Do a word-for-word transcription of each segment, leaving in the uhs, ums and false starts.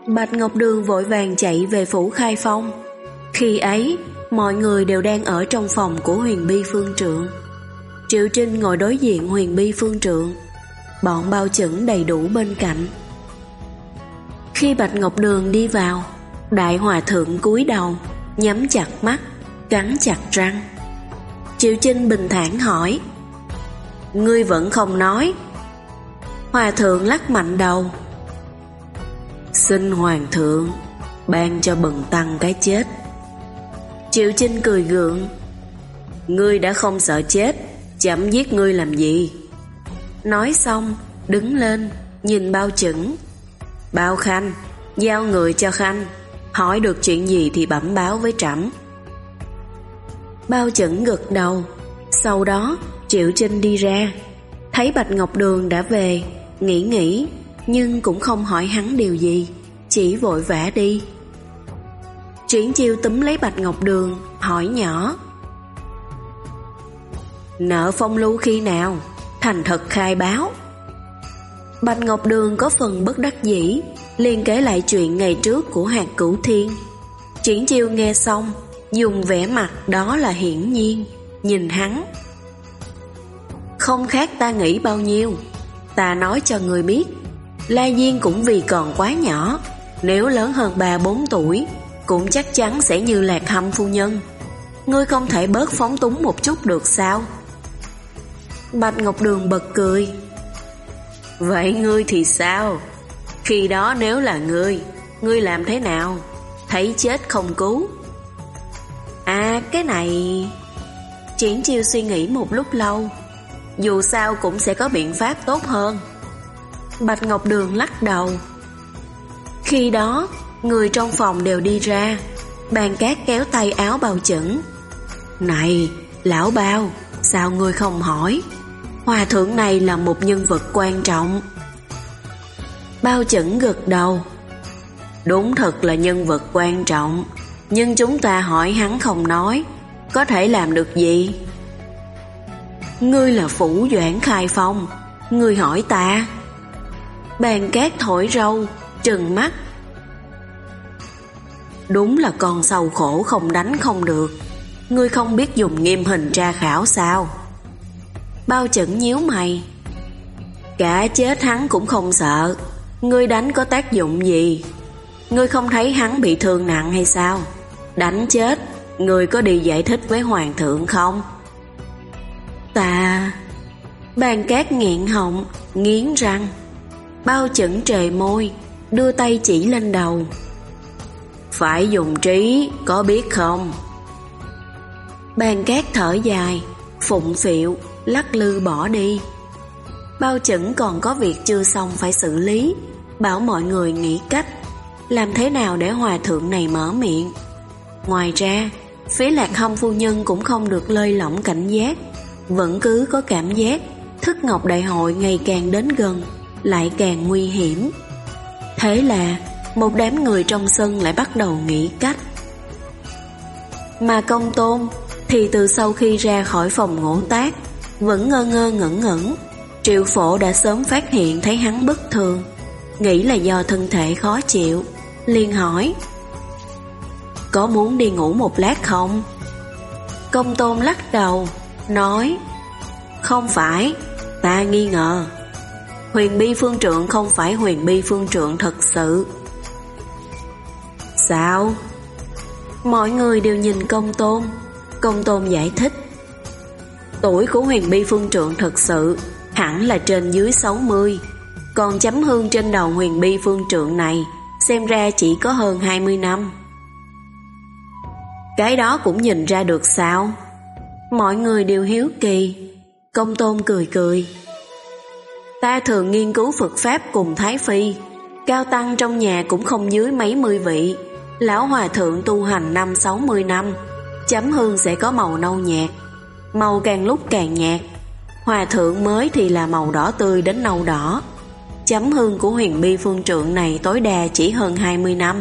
Bạch Ngọc Đường vội vàng chạy về phủ Khai Phong. Khi ấy, mọi người đều đang ở trong phòng của Huyền Bi Phương Trượng. Triệu Trinh ngồi đối diện Huyền Bi Phương Trượng, bọn Bao Chẩn đầy đủ bên cạnh. Khi Bạch Ngọc Đường đi vào, Đại Hòa Thượng cúi đầu, nhắm chặt mắt, cắn chặt răng. Triệu Trinh bình thản hỏi: "Ngươi vẫn không nói?" Hòa Thượng lắc mạnh đầu: "Xin Hoàng Thượng ban cho bần tăng cái chết." Triệu Trinh cười gượng: "Ngươi đã không sợ chết, chậm giết ngươi làm gì?" Nói xong đứng lên nhìn Bao Chẩn: "Bao Khanh, giao người cho Khanh, hỏi được chuyện gì thì bẩm báo với trẫm." Bao Chẩn gật đầu. Sau đó Triệu Trinh đi ra, thấy Bạch Ngọc Đường đã về, nghĩ nghĩ nhưng cũng không hỏi hắn điều gì, chỉ vội vã đi. Triển Chiêu túm lấy Bạch Ngọc Đường, hỏi nhỏ: "Nợ Phong Lưu khi nào? Thành thật khai báo." Bạch Ngọc Đường có phần bất đắc dĩ, liền kể lại chuyện ngày trước của Hạt Cửu Thiên. Triển Chiêu nghe xong, dùng vẻ mặt đó là hiển nhiên, nhìn hắn: "Không khác ta nghĩ bao nhiêu. Ta nói cho người biết, La Diên cũng vì còn quá nhỏ, nếu lớn hơn ba bốn tuổi cũng chắc chắn sẽ như Lạc Hâm phu nhân. Ngươi không thể bớt phóng túng một chút được sao?" Bạch Ngọc Đường bật cười: "Vậy ngươi thì sao? Khi đó nếu là ngươi, ngươi làm thế nào? Thấy chết không cứu?" À cái này... Triển Chiêu suy nghĩ một lúc lâu. Dù sao cũng sẽ có biện pháp tốt hơn. Bạch Ngọc Đường lắc đầu. Khi đó người trong phòng đều đi ra. Bàn Cát kéo tay áo Bao Chẩn: "Này lão Bao, sao ngươi không hỏi? Hòa thượng này là một nhân vật quan trọng." Bao Chẩn gật đầu: "Đúng thật là nhân vật quan trọng, nhưng chúng ta hỏi hắn không nói, có thể làm được gì?" "Ngươi là Phủ Doãn Khai Phong, ngươi hỏi ta?" Bàn Cát thổi râu, trừng mắt: "Đúng là con sâu khổ không đánh không được. Ngươi không biết dùng nghiêm hình tra khảo sao?" Bao Chẩn nhíu mày: "Cả chết hắn cũng không sợ, ngươi đánh có tác dụng gì? Ngươi không thấy hắn bị thương nặng hay sao? Đánh chết, ngươi có đi giải thích với Hoàng thượng không?" "Ta..." Bàn Cát nghẹn họng, nghiến răng. Bao Chẩn trề môi, đưa tay chỉ lên đầu: "Phải dùng trí, có biết không?" Bàn Cát thở dài, phụng phịu, lắc lư bỏ đi. Bao Chẩn còn có việc chưa xong phải xử lý, bảo mọi người nghĩ cách làm thế nào để hòa thượng này mở miệng. Ngoài ra, phía Lạc Hâm phu nhân cũng không được lơi lỏng cảnh giác, vẫn cứ có cảm giác Thức Ngọc Đại hội ngày càng đến gần, lại càng nguy hiểm. Thế là một đám người trong sân lại bắt đầu nghĩ cách. Mà Công Tôn thì từ sau khi ra khỏi phòng ngộ tác vẫn ngơ ngơ ngẩn ngẩn. Triệu Phổ đã sớm phát hiện thấy hắn bất thường, nghĩ là do thân thể khó chịu, liền hỏi: "Có muốn đi ngủ một lát không?" Công Tôn lắc đầu, nói: "Không phải, ta nghi ngờ Huyền Bi Phương Trượng không phải Huyền Bi Phương Trượng thật sự." "Sao?" Mọi người đều nhìn Công Tôn. Công Tôn giải thích: "Tuổi của Huyền Bi Phương Trượng thật sự hẳn là trên dưới sáu mươi, còn chấm hương trên đầu Huyền Bi Phương Trượng này xem ra chỉ có hơn hai mươi năm." "Cái đó cũng nhìn ra được sao?" Mọi người đều hiếu kỳ. Công Tôn cười cười: "Ta thường nghiên cứu Phật Pháp cùng Thái Phi, cao tăng trong nhà cũng không dưới mấy mươi vị. Lão hòa thượng tu hành năm sáu mươi năm, chấm hương sẽ có màu nâu nhạt, màu càng lúc càng nhạt. Hòa thượng mới thì là màu đỏ tươi đến nâu đỏ. Chấm hương của Huyền Bi Phương Trượng này tối đa chỉ hơn hai mươi năm."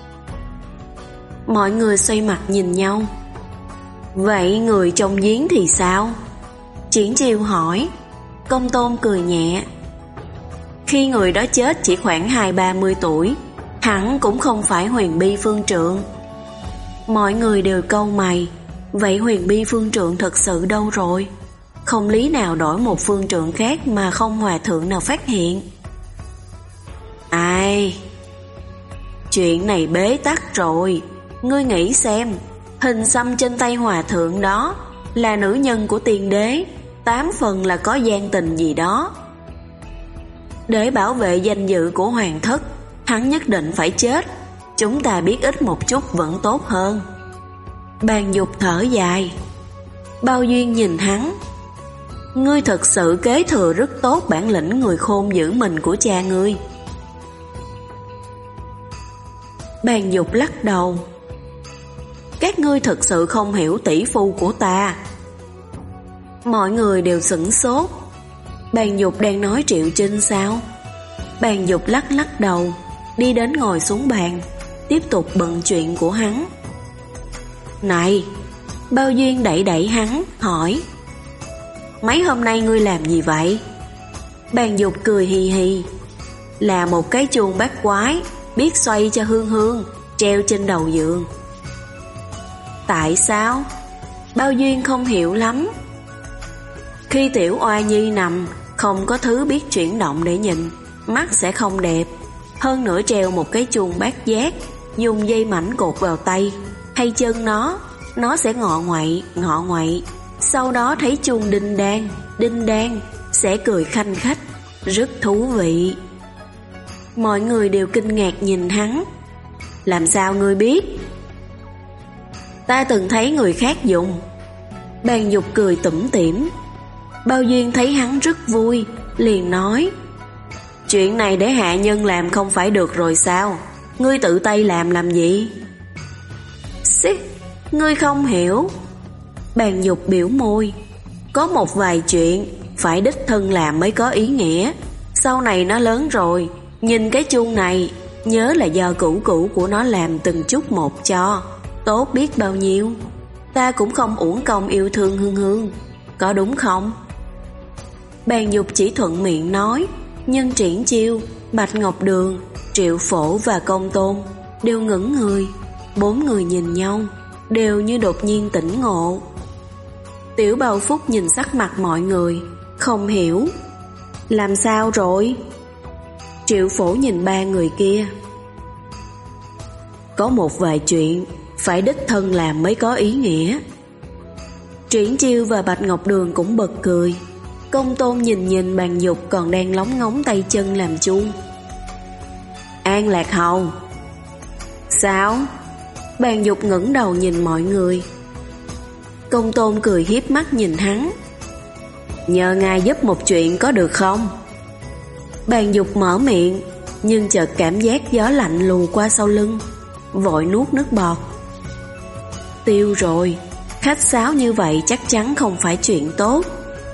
Mọi người xoay mặt nhìn nhau. "Vậy người trong giếng thì sao?" Triển Chiêu hỏi. Công Tôn cười nhẹ: "Khi người đó chết chỉ khoảng hai ba mươi tuổi, Hẳn cũng không phải Huyền Bi Phương Trượng. Mọi người đều cau mày. Vậy Huyền Bi Phương Trượng thật sự đâu rồi? Không lý nào đổi một phương trượng khác mà không hòa thượng nào phát hiện. Ai? Chuyện này bế tắc rồi. Ngươi nghĩ xem, hình xăm trên tay hòa thượng đó là nữ nhân của tiên đế, tám phần là có gian tình gì đó. Để bảo vệ danh dự của hoàng thất, hắn nhất định phải chết. Chúng ta biết ít một chút vẫn tốt hơn. Bàn Dục thở dài. Bao Duyên nhìn hắn. Ngươi thật sự kế thừa rất tốt bản lĩnh người khôn giữ mình của cha ngươi. Bàn Dục lắc đầu. Các ngươi thật sự không hiểu tỷ phu của ta. Mọi người đều sửng sốt. Bàn Dục đang nói Triệu Trinh sao? Bàn Dục lắc lắc đầu, đi đến ngồi xuống bàn, tiếp tục bận chuyện của hắn. Này! Bao Duyên đẩy đẩy hắn, hỏi. Mấy hôm nay ngươi làm gì vậy? Bàn Dục cười hì hì. Là một cái chuông bát quái, biết xoay cho Hương Hương, treo trên đầu giường. Tại sao? Bao Duyên không hiểu lắm. Khi tiểu oa nhi nằm, không có thứ biết chuyển động để nhìn, mắt sẽ không đẹp. Hơn nữa treo một cái chuông bát giác, dùng dây mảnh cột vào tay hay chân nó, nó sẽ ngọ ngoậy, ngọ ngoậy. Sau đó thấy chuông đinh đan, đinh đan, sẽ cười khanh khách, rất thú vị. Mọi người đều kinh ngạc nhìn hắn. Làm sao ngươi biết? Ta từng thấy người khác dùng. Bàn Dục cười tủm tỉm. Bao Duyên thấy hắn rất vui, liền nói. Chuyện này để hạ nhân làm không phải được rồi sao? Ngươi tự tay làm làm gì? Xích, ngươi không hiểu. Bàn Dục biểu môi. Có một vài chuyện phải đích thân làm mới có ý nghĩa. Sau này nó lớn rồi, nhìn cái chuông này, nhớ là do cũ cũ của nó làm từng chút một cho. Tốt biết bao nhiêu. Ta cũng không uổng công yêu thương Hương Hương, có đúng không? Bàn Dục chỉ thuận miệng nói, nhưng Triển Chiêu, Bạch Ngọc Đường, Triệu Phổ và Công Tôn đều ngẩn người. Bốn người nhìn nhau, đều như đột nhiên tỉnh ngộ. Tiểu Bao Phúc nhìn sắc mặt mọi người, không hiểu. Làm sao rồi? Triệu Phổ nhìn ba người kia. Có một vài chuyện phải đích thân làm mới có ý nghĩa. Triển Chiêu và Bạch Ngọc Đường cũng bật cười. Công Tôn nhìn nhìn Bàn Dục còn đang lóng ngóng tay chân làm chuông. An Lạc Hầu. Sao? Bàn Dục ngẩng đầu nhìn mọi người. Công Tôn cười hiếp mắt nhìn hắn. Nhờ ngài giúp một chuyện có được không? Bàn Dục mở miệng, nhưng chợt cảm giác gió lạnh lù qua sau lưng, vội nuốt nước bọt. Tiêu rồi, khách sáo như vậy chắc chắn không phải chuyện tốt.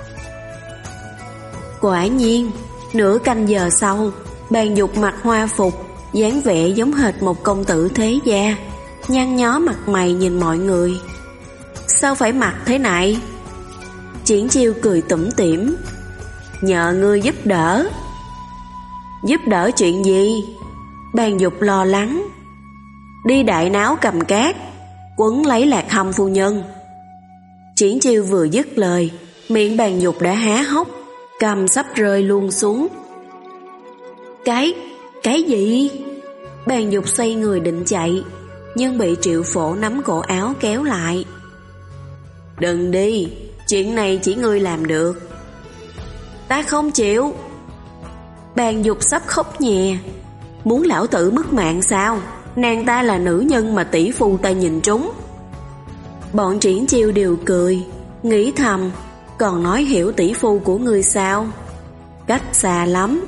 Quả nhiên, nửa canh giờ sau, Bàn Dục mặc hoa phục, dáng vẻ giống hệt một công tử thế gia, nhăn nhó mặt mày nhìn mọi người. Sao phải mặc thế này? Triển Chiêu cười tủm tỉm. Nhờ ngươi giúp đỡ. Giúp đỡ chuyện gì? Bàn Dục lo lắng. Đi đại náo cầm cát, quấn lấy Lạc Hâm phu nhân. Triển Chiêu vừa dứt lời, miệng Bàn Dục đã há hốc, cầm sắp rơi luôn xuống. Cái, cái gì? Bàn Dục xoay người định chạy, nhưng bị Triệu Phổ nắm cổ áo kéo lại. Đừng đi, chuyện này chỉ ngươi làm được. Ta không chịu. Bàn Dục sắp khóc nhè. Muốn lão tử mất mạng sao? Nàng ta là nữ nhân mà tỷ phu ta nhìn trúng. Bọn Triển Chiêu đều cười, nghĩ thầm, còn nói hiểu tỷ phu của ngươi sao? Cách xa lắm.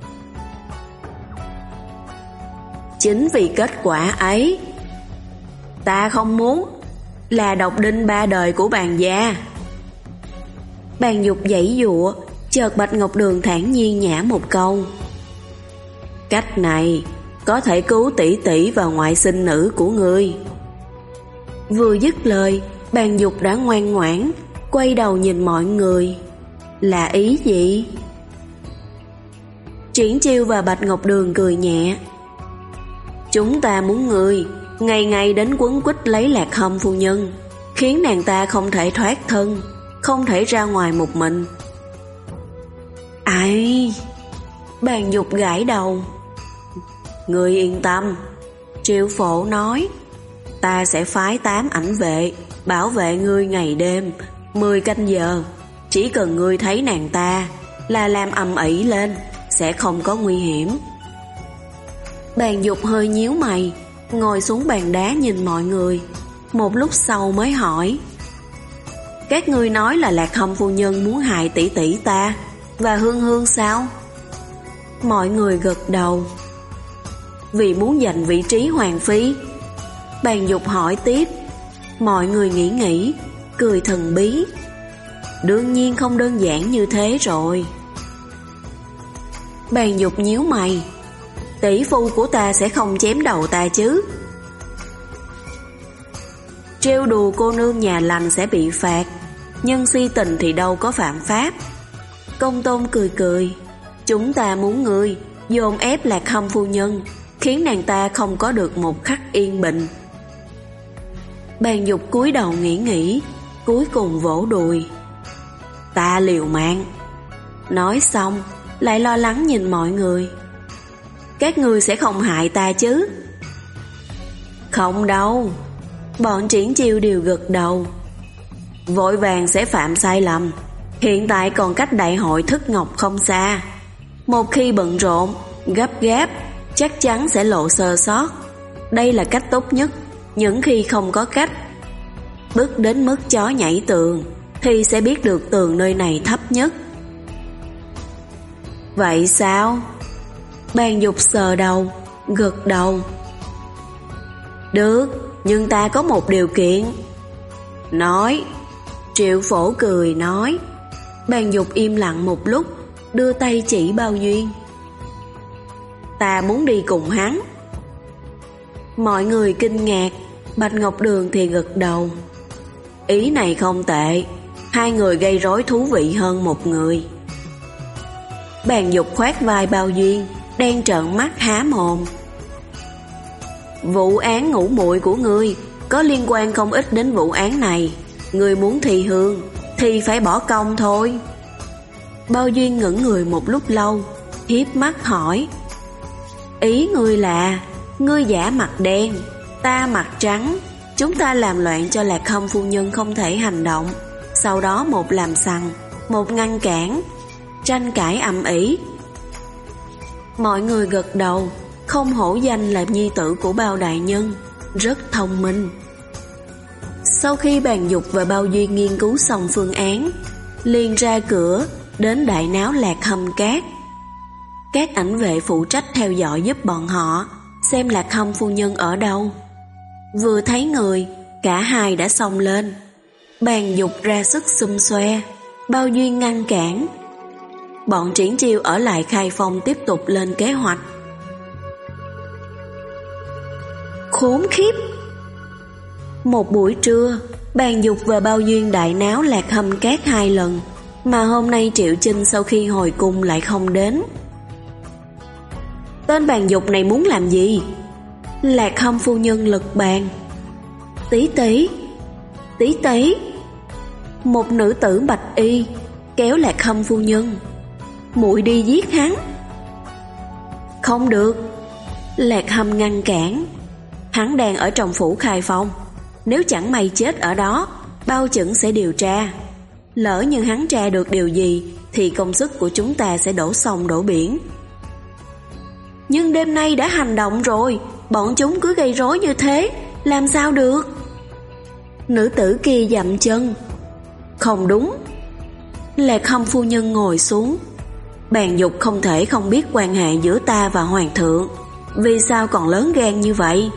Chính vì kết quả ấy, ta không muốn là độc đinh ba đời của Bàn gia. Bàn Dục giãy giụa, chợt Bạch Ngọc Đường thản nhiên nhả một câu. Cách này có thể cứu tỷ tỷ và ngoại sinh nữ của ngươi. Vừa dứt lời, Bàn Dục đã ngoan ngoãn, quay đầu nhìn mọi người. Là ý gì? Triển Chiêu và Bạch Ngọc Đường cười nhẹ. Chúng ta muốn người ngày ngày đến quấn quýt lấy Lạc Hâm phu nhân, khiến nàng ta không thể thoát thân, không thể ra ngoài một mình. Ai? Bàn Dục gãi đầu. Ngươi yên tâm, Triệu Phổ nói, ta sẽ phái tám ảnh vệ bảo vệ ngươi ngày đêm mười canh giờ. Chỉ cần ngươi thấy nàng ta là làm ầm ĩ lên, sẽ không có nguy hiểm. Bàn Dục hơi nhíu mày, ngồi xuống bàn đá nhìn mọi người. Một lúc sau mới hỏi, các ngươi nói là Lạc Hâm phu nhân muốn hại tỷ tỷ ta và Hương Hương sao? Mọi người gật đầu. Vì muốn giành vị trí hoàng phi? Bàn Dục hỏi tiếp. Mọi người nghĩ nghĩ, cười thần bí. Đương nhiên không đơn giản như thế rồi. Bàn Dục nhíu mày. Tỷ phu của ta sẽ không chém đầu ta chứ? Trêu đùa cô nương nhà lành sẽ bị phạt, nhưng si tình thì đâu có phạm pháp. Công Tôn cười cười. Chúng ta muốn ngươi dồn ép Lạc Hâm phu nhân, khiến nàng ta không có được một khắc yên bình. Bàn Dục cúi đầu nghĩ nghĩ, cuối cùng vỗ đùi. Ta liều mạng. Nói xong lại lo lắng nhìn mọi người. Các ngươi sẽ không hại ta chứ? Không đâu. Bọn Triển Chiêu đều gật đầu. Vội vàng sẽ phạm sai lầm. Hiện tại còn cách đại hội Thức Ngọc không xa. Một khi bận rộn, gấp gáp, chắc chắn sẽ lộ sơ sót. Đây là cách tốt nhất. Những khi không có cách, bước đến mức chó nhảy tường, thì sẽ biết được tường nơi này thấp nhất. Vậy sao? Bàn Dục sờ đầu, gật đầu. Được, nhưng ta có một điều kiện. Nói. Triệu Phổ cười nói. Bàn Dục im lặng một lúc, đưa tay chỉ Bao Duyên. Ta muốn đi cùng hắn. Mọi người kinh ngạc. Bạch Ngọc Đường thì gật đầu. Ý này không tệ. Hai người gây rối thú vị hơn một người. Bàn Dục khoát vai Bao Duyên, đang trợn mắt há mồm. Vụ án ngủ muội của ngươi có liên quan không ít đến vụ án này. Ngươi muốn thi hương thì phải bỏ công thôi. Bao Duyên ngẩn người một lúc lâu, hiếp mắt hỏi. Ý ngươi là ngươi giả mặt đen, ta mặt trắng, chúng ta làm loạn cho Lạc Hâm phu nhân không thể hành động, sau đó một làm sằng, một ngăn cản, tranh cãi ầm ĩ. Mọi người gật đầu. Không hổ danh là nhi tử của Bao đại nhân, rất thông minh. Sau khi Bàn Dục và Bao Duyên nghiên cứu xong phương án, liền ra cửa đến đại náo Lạc Hâm Cát. Các ảnh vệ phụ trách theo dõi giúp bọn họ xem Lạc Hâm phu nhân ở đâu. Vừa thấy người, cả hai đã xông lên. Bàn Dục ra sức xum xoe, Bao Duyên ngăn cản. Bọn Triển Chiêu ở lại Khai Phong tiếp tục lên kế hoạch. Khốn khiếp! Một buổi trưa, Bàn Dục và Bao Duyên đại náo Lạc Hâm Cát hai lần, mà hôm nay Triệu Chinh sau khi hồi cung lại không đến. Tên Bàn Dục này muốn làm gì? Lạc Hâm phu nhân lật bàn. Tí tí, tí tí. Một nữ tử bạch y kéo Lạc Hâm phu nhân. Muội đi giết hắn. Không được. Lạc Hâm ngăn cản. Hắn đang ở trong phủ Khai Phong, nếu chẳng may chết ở đó, bao chừng sẽ điều tra. Lỡ như hắn tra được điều gì thì công sức của chúng ta sẽ đổ sông đổ biển. Nhưng đêm nay đã hành động rồi, bọn chúng cứ gây rối như thế, làm sao được? Nữ tử kia dậm chân. Không đúng. Lạc Hâm phu nhân ngồi xuống. Bàn Dục không thể không biết quan hệ giữa ta và hoàng thượng. Vì sao còn lớn gan như vậy?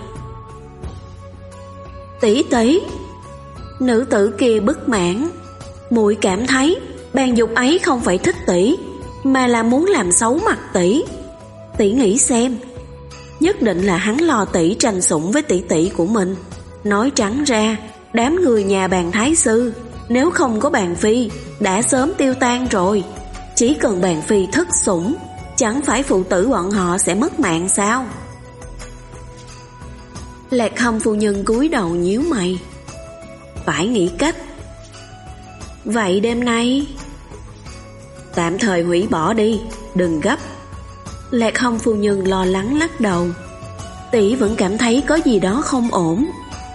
Tỷ tỷ. Nữ tử kia bất mãn. Muội cảm thấy Bàn Dục ấy không phải thích tỷ, mà là muốn làm xấu mặt tỷ. Tỷ nghĩ xem, nhất định là hắn lo tỷ tranh sủng với tỷ tỷ của mình. Nói trắng ra, đám người nhà Bàn thái sư nếu không có Bàn phi đã sớm tiêu tan rồi. Chỉ cần Bàn phi thất sủng, chẳng phải phụ tử bọn họ sẽ mất mạng sao? Lạc Hâm phu nhân cúi đầu nhíu mày. Phải nghĩ cách. Vậy đêm nay tạm thời hủy bỏ đi, đừng gấp. Lạc Hâm phu nhân lo lắng lắc đầu. Tỷ vẫn cảm thấy có gì đó không ổn.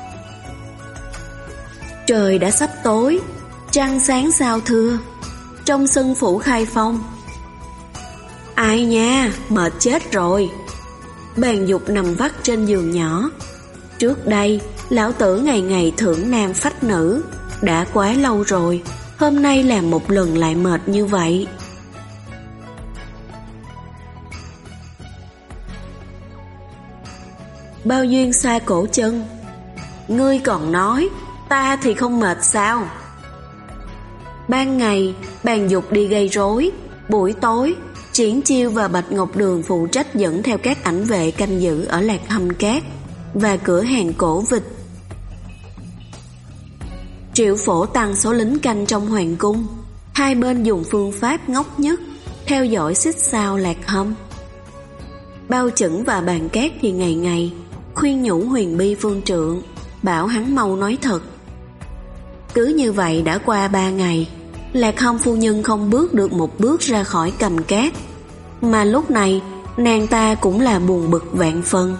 Trời đã sắp tối, trăng sáng sao thưa. Trong sân phủ Khai Phong. Ai nha, mệt chết rồi. Bàn Dục nằm vắt trên giường nhỏ. Trước đây lão tử ngày ngày thưởng nam phách nữ, đã quá lâu rồi, hôm nay làm một lần lại mệt như vậy. Bao duyên xoa cổ chân. Ngươi còn nói, ta thì không mệt sao? Ban ngày Bàn Dục đi gây rối, buổi tối Triển Chiêu và Bạch Ngọc Đường phụ trách dẫn theo các ảnh vệ canh giữ ở Lạc Hâm Cát và cửa hàng cổ vịt. Triệu Phổ tăng số lính canh trong hoàng cung. Hai bên dùng phương pháp ngốc nhất, theo dõi xích sao Lạc Hâm. Bao Chẩn và Bàn Cát thì ngày ngày khuyên nhủ Huyền Bi Phương Trượng, bảo hắn mau nói thật. Cứ như vậy đã qua ba ngày, Lạc Hâm phu nhân không bước được một bước ra khỏi Cầm Cát, mà lúc này nàng ta cũng là buồn bực vạn phần.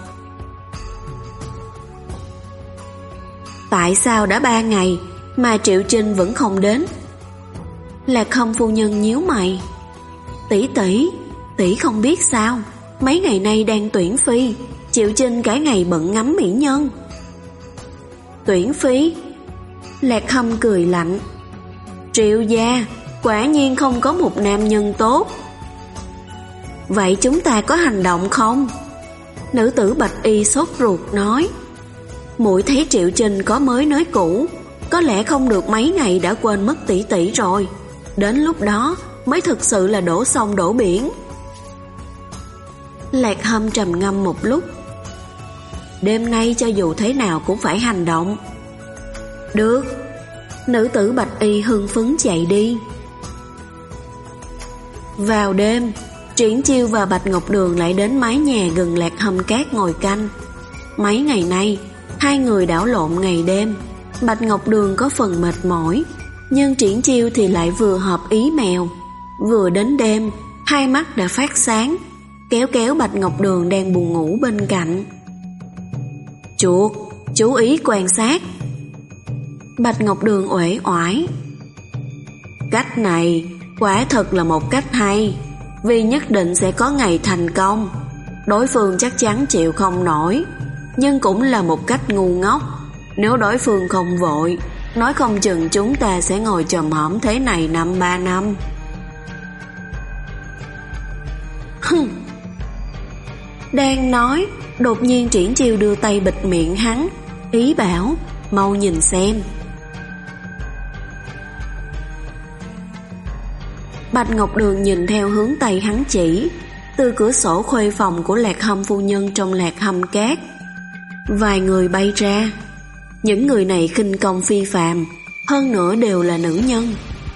Tại sao đã ba ngày mà Triệu Trinh vẫn không đến? Lạc Hâm phu nhân nhíu mày. Tỷ tỷ, tỷ không biết sao, mấy ngày nay đang tuyển phi, Triệu Trinh cả ngày bận ngắm mỹ nhân. Tuyển phi? Lạc Hâm cười lạnh. Triệu gia quả nhiên không có một nam nhân tốt. Vậy chúng ta có hành động không? Nữ tử Bạch Y sốt ruột nói. Muội thấy Triệu Trinh có mới nới cũ, có lẽ không được mấy ngày đã quên mất tỷ tỷ rồi. Đến lúc đó mới thực sự là đổ sông đổ biển. Lạc Hâm trầm ngâm một lúc. Đêm nay cho dù thế nào cũng phải hành động. Được. Nữ tử Bạch Y hưng phấn chạy đi. Vào đêm, Triển Chiêu và Bạch Ngọc Đường lại đến mái nhà gần Lạc Hâm Cát ngồi canh. Mấy ngày nay hai người đảo lộn ngày đêm. Bạch Ngọc Đường có phần mệt mỏi, nhưng Triển Chiêu thì lại vừa hợp ý mèo. Vừa đến đêm, hai mắt đã phát sáng, kéo kéo Bạch Ngọc Đường đang buồn ngủ bên cạnh. Chuột, chú ý quan sát. Bạch Ngọc Đường uể oải. Cách này quả thật là một cách hay, vì nhất định sẽ có ngày thành công. Đối phương chắc chắn chịu không nổi, nhưng cũng là một cách ngu ngốc. Nếu đối phương không vội, nói không chừng chúng ta sẽ ngồi chồm hổm thế này năm ba năm. Hừm. Đang nói, đột nhiên Triển Chiêu đưa tay bịt miệng hắn, ý bảo mau nhìn xem. Bạch Ngọc Đường nhìn theo hướng tay hắn chỉ, từ cửa sổ khuê phòng của Lạc Hâm phu nhân trong Lạc Hâm Cát. Vài người bay ra. Những người này khinh công phi phàm, hơn nữa đều là nữ nhân.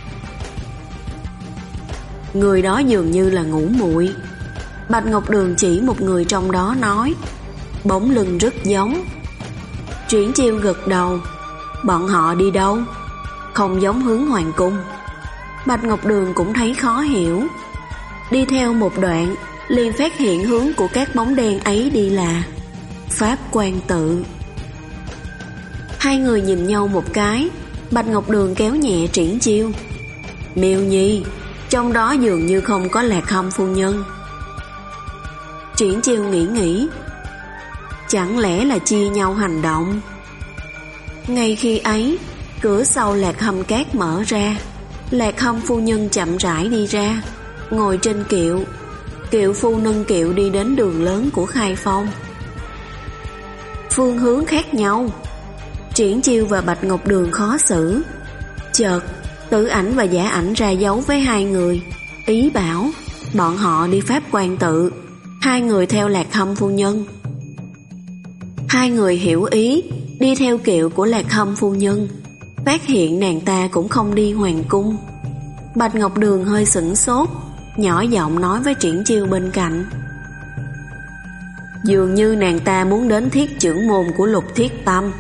Người đó dường như là Ngũ Muội. Bạch Ngọc Đường chỉ một người trong đó nói. Bóng lưng rất giống. Triển Chiêu gật đầu. Bọn họ đi đâu? Không giống hướng hoàng cung. Bạch Ngọc Đường cũng thấy khó hiểu. Đi theo một đoạn, liền phát hiện hướng của các bóng đen ấy đi là Pháp Quan Tự. Hai người nhìn nhau một cái. Bạch Ngọc Đường kéo nhẹ Triển Chiêu. Miêu Nhi, trong đó dường như không có Lạc Hâm phu nhân. Triển Chiêu nghĩ nghĩ. Chẳng lẽ là chia nhau hành động? Ngay khi ấy, cửa sau Lạc Hâm Cát mở ra. Lạc Hâm phu nhân chậm rãi đi ra, ngồi trên kiệu. Kiệu phu nâng kiệu đi đến đường lớn của Khai Phong. Phương hướng khác nhau. Triển Chiêu và Bạch Ngọc Đường khó xử. Chợt Tử Ảnh và Giả Ảnh ra dấu với hai người, ý bảo bọn họ đi Pháp Quan Tự, hai người theo Lạc Hâm phu nhân. Hai người hiểu ý, đi theo kiệu của Lạc Hâm phu nhân, phát hiện nàng ta cũng không đi hoàng cung. Bạch Ngọc Đường hơi sửng sốt, nhỏ giọng nói với Triển Chiêu bên cạnh. Dường như nàng ta muốn đến thiết chưởng môn của Lục Thiết Tâm.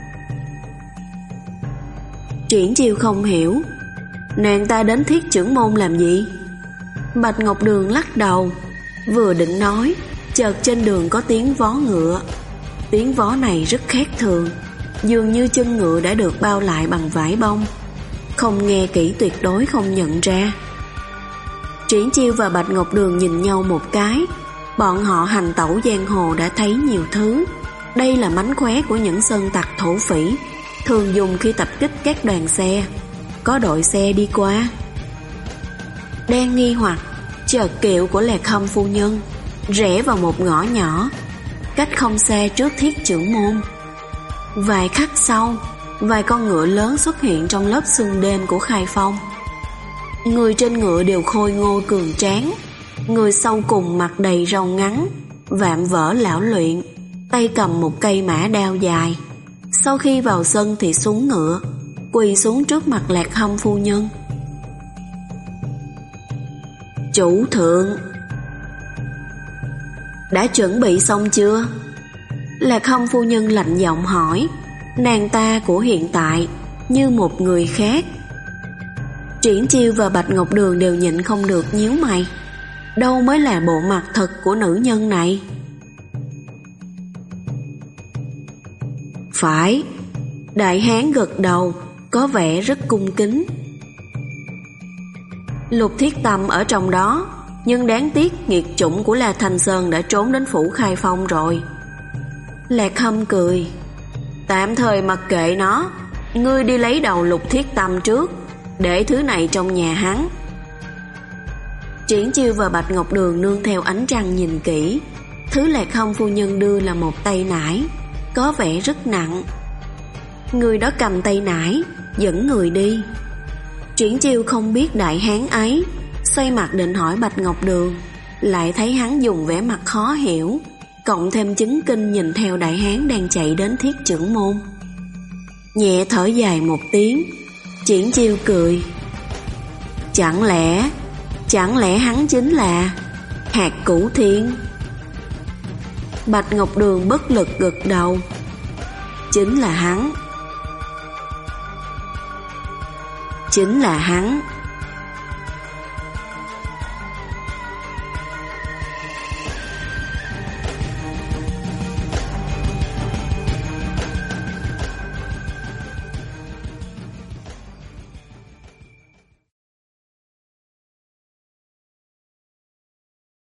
Triển Chiêu không hiểu, nàng ta đến thiết chưởng môn làm gì? Bạch Ngọc Đường lắc đầu, vừa định nói, chợt trên đường có tiếng vó ngựa. Tiếng vó này rất khác thường, dường như chân ngựa đã được bao lại bằng vải bông. Không nghe kỹ tuyệt đối không nhận ra. Triển Chiêu và Bạch Ngọc Đường nhìn nhau một cái. Bọn họ hành tẩu giang hồ đã thấy nhiều thứ. Đây là mánh khóe của những sơn tặc thổ phỉ, thường dùng khi tập kích các đoàn xe. Có đội xe đi qua. Đang nghi hoặc, chợt kiệu của Lạc Hâm phu nhân rẽ vào một ngõ nhỏ, cách không xa trước thiết chưởng môn. Vài khắc sau, vài con ngựa lớn xuất hiện trong lớp sương đêm của Khai Phong. Người trên ngựa đều khôi ngô cường tráng, người sau cùng mặt đầy râu ngắn, vạm vỡ lão luyện, tay cầm một cây mã đao dài. Sau khi vào sân thì xuống ngựa, quỳ xuống trước mặt Lạc Hâm phu nhân. Chủ thượng, đã chuẩn bị xong chưa? Lạc Hâm phu nhân lạnh giọng hỏi. Nàng ta của hiện tại như một người khác. Triển Chiêu và Bạch Ngọc Đường đều nhịn không được nhíu mày. Đâu mới là bộ mặt thật của nữ nhân này? Phải. Đại hán gật đầu, có vẻ rất cung kính. Lục Thiết Tâm ở trong đó, nhưng đáng tiếc nghiệt chủng của La Thanh Sơn đã trốn đến phủ Khai Phong rồi. Lạc Hâm cười. Tạm thời mặc kệ nó, ngươi đi lấy đầu Lục Thiết Tâm trước, để thứ này trong nhà hắn. Triển Chiêu và Bạch Ngọc Đường nương theo ánh trăng nhìn kỹ. Thứ Lạc Hâm phu nhân đưa là một tay nải, có vẻ rất nặng. Người đó cầm tay nải, dẫn người đi. Triển Chiêu không biết đại hán ấy, xoay mặt định hỏi Bạch Ngọc Đường, lại thấy hắn dùng vẻ mặt khó hiểu, cộng thêm chứng kinh nhìn theo đại hán đang chạy đến thiết chưởng môn. Nhẹ thở dài một tiếng, Triển Chiêu cười. Chẳng lẽ Chẳng lẽ hắn chính là Hạt Cửu Thiên? Bạch Ngọc Đường bất lực gật đầu. Chính là hắn. Chính là hắn